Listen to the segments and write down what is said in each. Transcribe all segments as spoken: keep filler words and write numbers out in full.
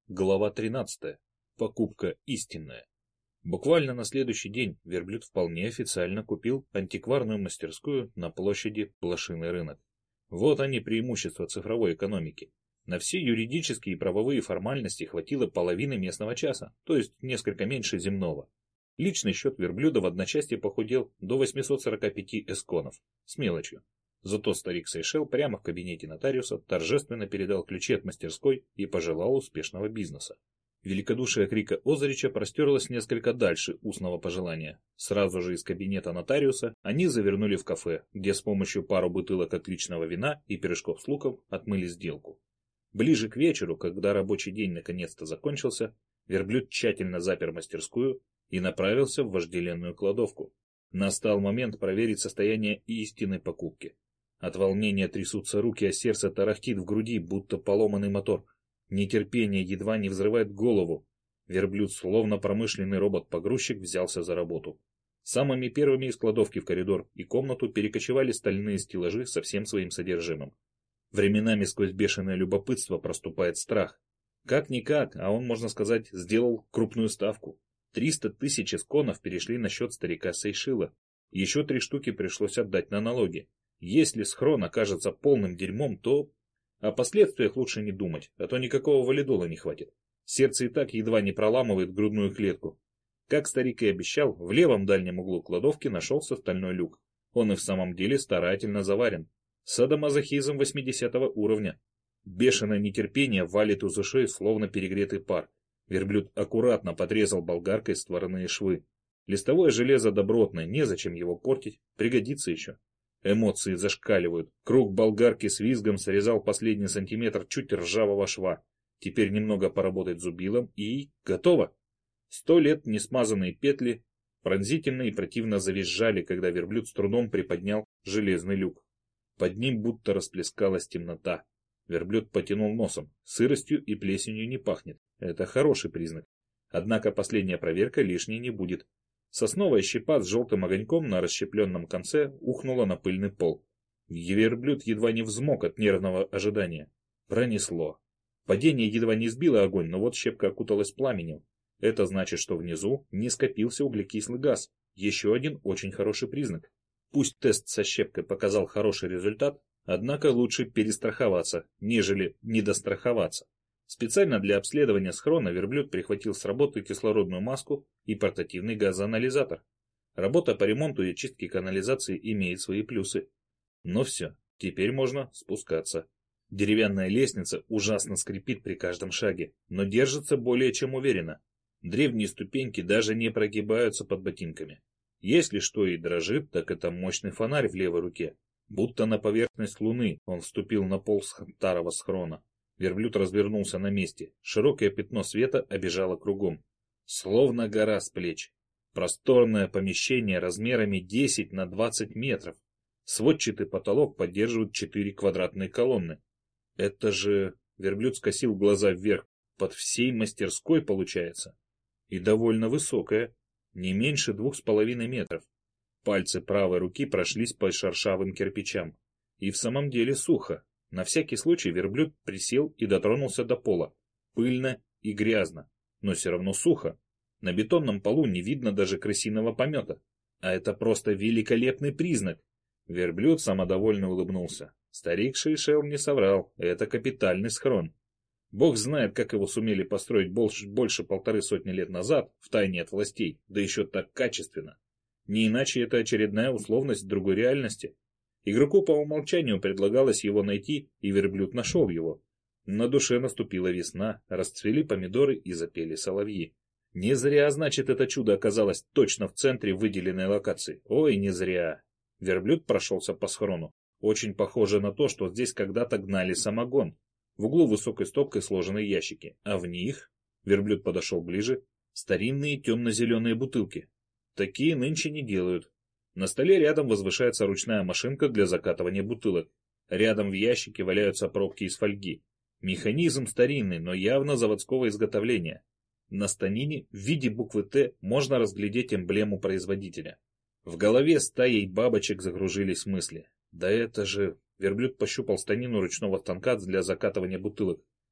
Глава тринадцатая. Покупка истинная. Буквально на следующий день верблюд вполне официально купил антикварную мастерскую на площади Блошиный рынок. Вот они преимущества цифровой экономики. На все юридические и правовые формальности хватило половины местного часа, то есть несколько меньше земного. Личный счет верблюда в одночасье похудел до восьмисот сорока пяти эсконов, с мелочью. Зато старик Сейшел прямо в кабинете нотариуса торжественно передал ключи от мастерской и пожелал успешного бизнеса. Великодушие крика Озарича простерлось несколько дальше устного пожелания. Сразу же из кабинета нотариуса они завернули в кафе, где с помощью пару бутылок отличного вина и пирожков с луком отмыли сделку. Ближе к вечеру, когда рабочий день наконец-то закончился, верблюд тщательно запер мастерскую и направился в вожделенную кладовку. Настал момент проверить состояние истинной покупки. От волнения трясутся руки, а сердце тарахтит в груди, будто поломанный мотор. Нетерпение едва не взрывает голову. Верблюд, словно промышленный робот-погрузчик, взялся за работу. Самыми первыми из кладовки в коридор и комнату перекочевали стальные стеллажи со всем своим содержимым. Временами сквозь бешеное любопытство проступает страх. Как-никак, а он, можно сказать, сделал крупную ставку. Триста тысяч эсконов перешли на счет старика Сейшила. Еще три штуки пришлось отдать на налоги. Если схрон окажется полным дерьмом, то... О последствиях лучше не думать, а то никакого валидола не хватит. Сердце и так едва не проламывает грудную клетку. Как старик и обещал, в левом дальнем углу кладовки нашелся стальной люк. Он и в самом деле старательно заварен. Садомазохизм восьмидесятого уровня. Бешеное нетерпение валит из ушей, словно перегретый пар. Верблюд аккуратно подрезал болгаркой створные швы. Листовое железо добротное, незачем его портить, пригодится еще. Эмоции зашкаливают. Круг болгарки с визгом срезал последний сантиметр чуть ржавого шва. Теперь немного поработать зубилом и... готово! Сто лет несмазанные петли пронзительно и противно завизжали, когда верблюд с трудом приподнял железный люк. Под ним будто расплескалась темнота. Верблюд потянул носом. Сыростью и плесенью не пахнет. Это хороший признак. Однако последняя проверка лишней не будет. Сосновая щепа с желтым огоньком на расщепленном конце ухнула на пыльный пол. Верблюд едва не взмок от нервного ожидания. Пронесло. Падение едва не сбило огонь, но вот щепка окуталась пламенем. Это значит, что внизу не скопился углекислый газ. Еще один очень хороший признак. Пусть тест со щепкой показал хороший результат, однако лучше перестраховаться, нежели недостраховаться. Специально для обследования схрона верблюд прихватил с работы кислородную маску и портативный газоанализатор. Работа по ремонту и очистке канализации имеет свои плюсы. Но все, теперь можно спускаться. Деревянная лестница ужасно скрипит при каждом шаге, но держится более чем уверенно. Древние ступеньки даже не прогибаются под ботинками. Если что и дрожит, так это мощный фонарь в левой руке. Будто на поверхность луны он вступил на пол старого схрона. Верблюд развернулся на месте. Широкое пятно света обежало кругом. Словно гора с плеч. Просторное помещение размерами десять на двадцать метров. Сводчатый потолок поддерживают четыре квадратные колонны. Это же... Верблюд скосил глаза вверх. Под всей мастерской получается. И довольно высокая. Не меньше двух с половиной метров. Пальцы правой руки прошлись по шершавым кирпичам. И в самом деле сухо. На всякий случай верблюд присел и дотронулся до пола. Пыльно и грязно, но все равно сухо. На бетонном полу не видно даже крысиного помета. А это просто великолепный признак. Верблюд самодовольно улыбнулся. Старик Сейшел не соврал, это капитальный схрон. Бог знает, как его сумели построить больше, больше полторы сотни лет назад, втайне от властей, да еще так качественно. Не иначе это очередная условность другой реальности. Игроку по умолчанию предлагалось его найти, и верблюд нашел его. На душе наступила весна, расцвели помидоры и запели соловьи. Не зря, значит, это чудо оказалось точно в центре выделенной локации. Ой, не зря. Верблюд прошелся по схрону. Очень похоже на то, что здесь когда-то гнали самогон. В углу высокой стопкой сложены ящики, а в них... Верблюд подошел ближе. Старинные темно-зеленые бутылки. Такие нынче не делают. На столе рядом возвышается ручная машинка для закатывания бутылок. Рядом в ящике валяются пробки из фольги. Механизм старинный, но явно заводского изготовления. На станине в виде буквы «Т» можно разглядеть эмблему производителя. В голове стаей бабочек загружились мысли. Да это же... Верблюд пощупал станину ручного станка для закатывания бутылок.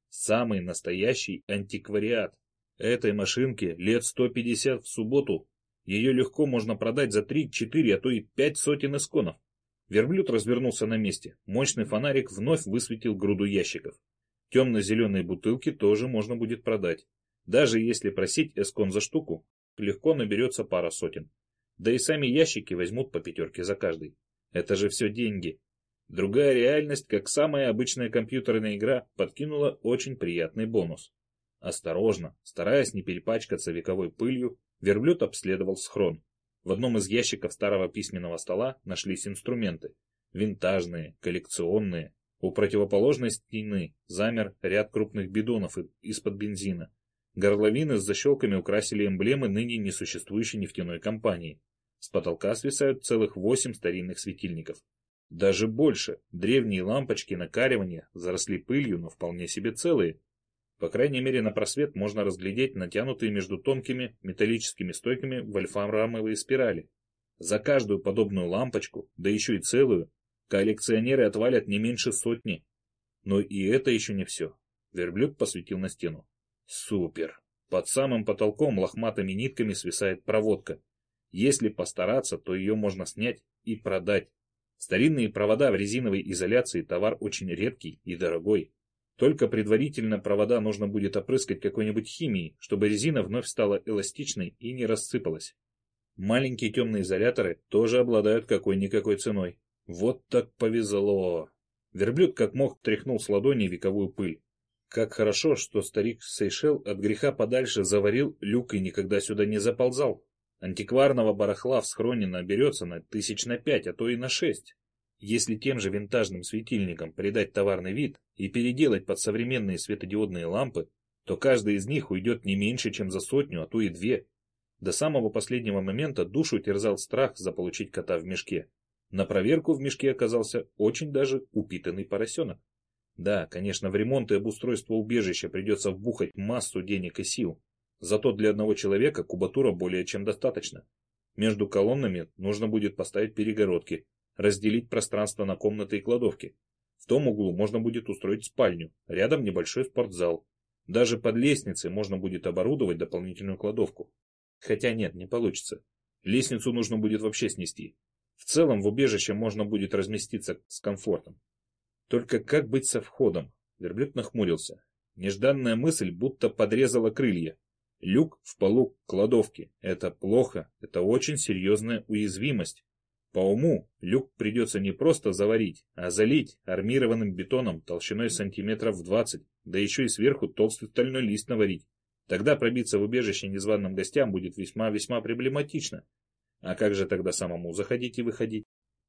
Самый настоящий антиквариат. Этой машинке лет сто пятьдесят в субботу. Ее легко можно продать за три-четыре, а то и пять сотен эсконов. Верблюд развернулся на месте. Мощный фонарик вновь высветил груду ящиков. Темно-зеленые бутылки тоже можно будет продать. Даже если просить эскон за штуку, легко наберется пара сотен. Да и сами ящики возьмут по пятерке за каждый. Это же все деньги. Другая реальность, как самая обычная компьютерная игра, подкинула очень приятный бонус. Осторожно, стараясь не перепачкаться вековой пылью, верблюд обследовал схрон. В одном из ящиков старого письменного стола нашлись инструменты. Винтажные, коллекционные. У противоположной стены замер ряд крупных бидонов из-под бензина. Горловины с защелками украсили эмблемы ныне несуществующей нефтяной компании. С потолка свисают целых восемь старинных светильников. Даже больше. Древние лампочки накаривания заросли пылью, но вполне себе целые. По крайней мере, на просвет можно разглядеть натянутые между тонкими металлическими стойками вольфрамовые спирали. За каждую подобную лампочку, да еще и целую, коллекционеры отвалят не меньше сотни. Но и это еще не все. Верблюд посветил на стену. Супер! Под самым потолком лохматыми нитками свисает проводка. Если постараться, то ее можно снять и продать. Старинные провода в резиновой изоляции — товар очень редкий и дорогой. Только предварительно провода нужно будет опрыскать какой-нибудь химией, чтобы резина вновь стала эластичной и не рассыпалась. Маленькие темные изоляторы тоже обладают какой-никакой ценой. Вот так повезло. Верблюд как мог тряхнул с ладони вековую пыль. Как хорошо, что старик Сейшел от греха подальше заварил люк и никогда сюда не заползал. Антикварного барахла в схроне наберется на тысяч на пять, а то и на шесть. Если тем же винтажным светильникам придать товарный вид и переделать под современные светодиодные лампы, то каждый из них уйдет не меньше, чем за сотню, а то и две. До самого последнего момента душу терзал страх заполучить кота в мешке. На проверку в мешке оказался очень даже упитанный поросенок. Да, конечно, в ремонт и обустройство убежища придется вбухать массу денег и сил. Зато для одного человека кубатура более чем достаточно. Между колоннами нужно будет поставить перегородки, разделить пространство на комнаты и кладовки. В том углу можно будет устроить спальню, рядом небольшой спортзал. Даже под лестницей можно будет оборудовать дополнительную кладовку. Хотя нет, не получится. Лестницу нужно будет вообще снести. В целом в убежище можно будет разместиться с комфортом. Только как быть со входом? Верблюд нахмурился. Нежданная мысль будто подрезала крылья. Люк в полу кладовки. Это плохо, это очень серьезная уязвимость. По уму люк придется не просто заварить, а залить армированным бетоном толщиной сантиметров в двадцать, да еще и сверху толстый стальной лист наварить. Тогда пробиться в убежище незваным гостям будет весьма-весьма проблематично. А как же тогда самому заходить и выходить?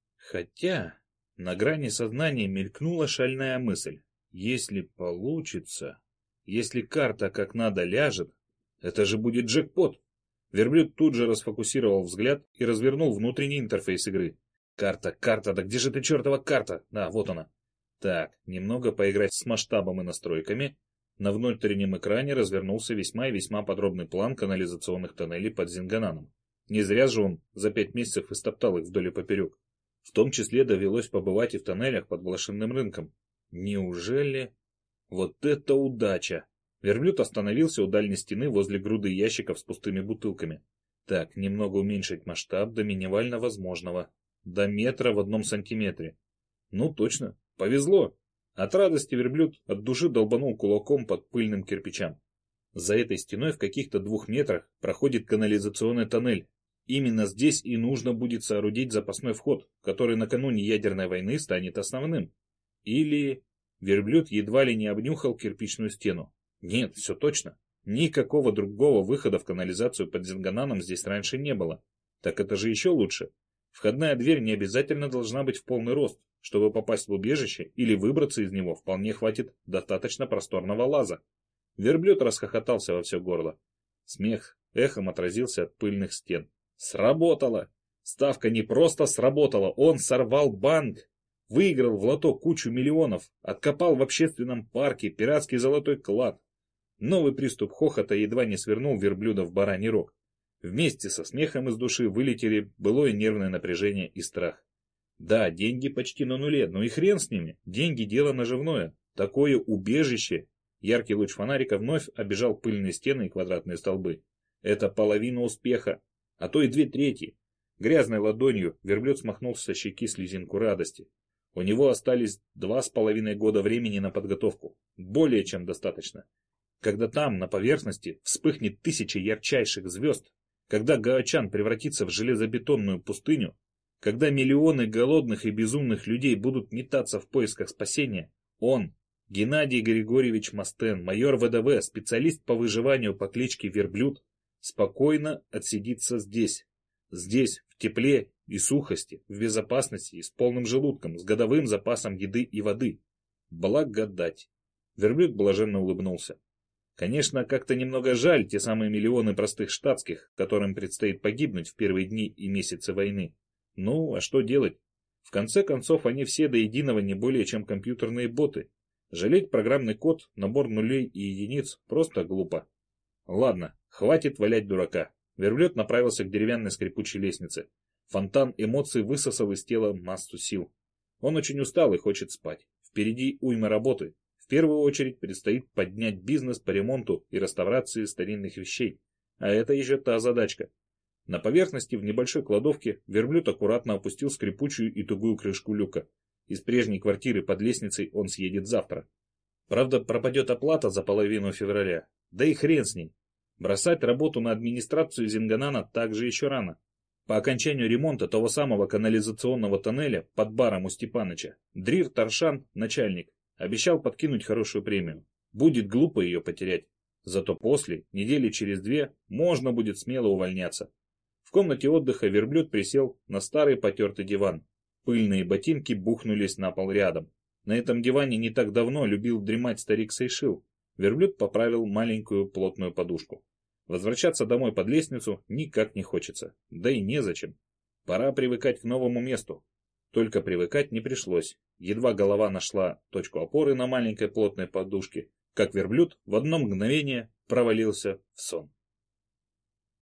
Хотя на грани сознания мелькнула шальная мысль. Если получится, если карта как надо ляжет, это же будет джекпот. Верблюд тут же расфокусировал взгляд и развернул внутренний интерфейс игры. Карта, карта, да где же ты, чертова карта? Да, вот она. Так, немного поиграть с масштабом и настройками. На внутреннем экране развернулся весьма и весьма подробный план канализационных тоннелей под Зингананом. Не зря же он за пять месяцев истоптал их вдоль и поперек. В том числе довелось побывать и в тоннелях под Блошиным рынком. Неужели? Вот это удача! Верблюд остановился у дальней стены возле груды ящиков с пустыми бутылками. Так, немного уменьшить масштаб до минимально возможного. До метра в одном сантиметре. Ну точно, повезло. От радости верблюд от души долбанул кулаком под пыльным кирпичам. За этой стеной в каких-то двух метрах проходит канализационный тоннель. Именно здесь и нужно будет соорудить запасной вход, который накануне ядерной войны станет основным. Или верблюд едва ли не обнюхал кирпичную стену. Нет, все точно. Никакого другого выхода в канализацию под Зингананом здесь раньше не было. Так это же еще лучше. Входная дверь не обязательно должна быть в полный рост. Чтобы попасть в убежище или выбраться из него, вполне хватит достаточно просторного лаза. Верблюд расхохотался во все горло. Смех эхом отразился от пыльных стен. Сработало! Ставка не просто сработала, он сорвал банк. Выиграл в лото кучу миллионов, откопал в общественном парке пиратский золотой клад. Новый приступ хохота едва не свернул верблюда в бараний рог. Вместе со смехом из души вылетели былое нервное напряжение и страх. Да, деньги почти на нуле, но и хрен с ними. Деньги — дело наживное. Такое убежище Яркий луч фонарика вновь обежал пыльные стены и квадратные столбы. Это половина успеха, а то и две трети. Грязной ладонью верблюд смахнул со щеки слезинку радости. У него остались два с половиной года времени на подготовку. Более чем достаточно. Когда там, на поверхности, вспыхнет тысяча ярчайших звезд, когда Гаочан превратится в железобетонную пустыню, когда миллионы голодных и безумных людей будут метаться в поисках спасения, он, Геннадий Григорьевич Мастен, майор ВДВ, специалист по выживанию по кличке Верблюд, спокойно отсидится здесь. Здесь, в тепле и сухости, в безопасности и с полным желудком, с годовым запасом еды и воды. Благодать. Верблюд блаженно улыбнулся. Конечно, как-то немного жаль те самые миллионы простых штатских, которым предстоит погибнуть в первые дни и месяцы войны. Ну, а что делать? В конце концов, они все до единого не более чем компьютерные боты. Жалеть программный код, набор нулей и единиц просто глупо. Ладно, хватит валять дурака. Верблюд направился к деревянной скрипучей лестнице. Фонтан эмоций высосал из тела массу сил. Он очень устал и хочет спать. Впереди уйма работы. В первую очередь предстоит поднять бизнес по ремонту и реставрации старинных вещей. А это еще та задачка. На поверхности в небольшой кладовке верблюд аккуратно опустил скрипучую и тугую крышку люка. Из прежней квартиры под лестницей он съедет завтра. Правда, пропадет оплата за половину февраля. Да и хрен с ней. Бросать работу на администрацию Зинганана также еще рано. По окончанию ремонта того самого канализационного тоннеля под баром у Степаныча, Дрир Таршан, начальник, обещал подкинуть хорошую премию. Будет глупо ее потерять. Зато после, недели через две, можно будет смело увольняться. В комнате отдыха верблюд присел на старый потертый диван. Пыльные ботинки бухнулись на пол рядом. На этом диване не так давно любил дремать старик Сейшил. Верблюд поправил маленькую плотную подушку. Возвращаться домой под лестницу никак не хочется. Да и незачем. Пора привыкать к новому месту. Только привыкать не пришлось. Едва голова нашла точку опоры на маленькой плотной подушке, как верблюд в одно мгновение провалился в сон.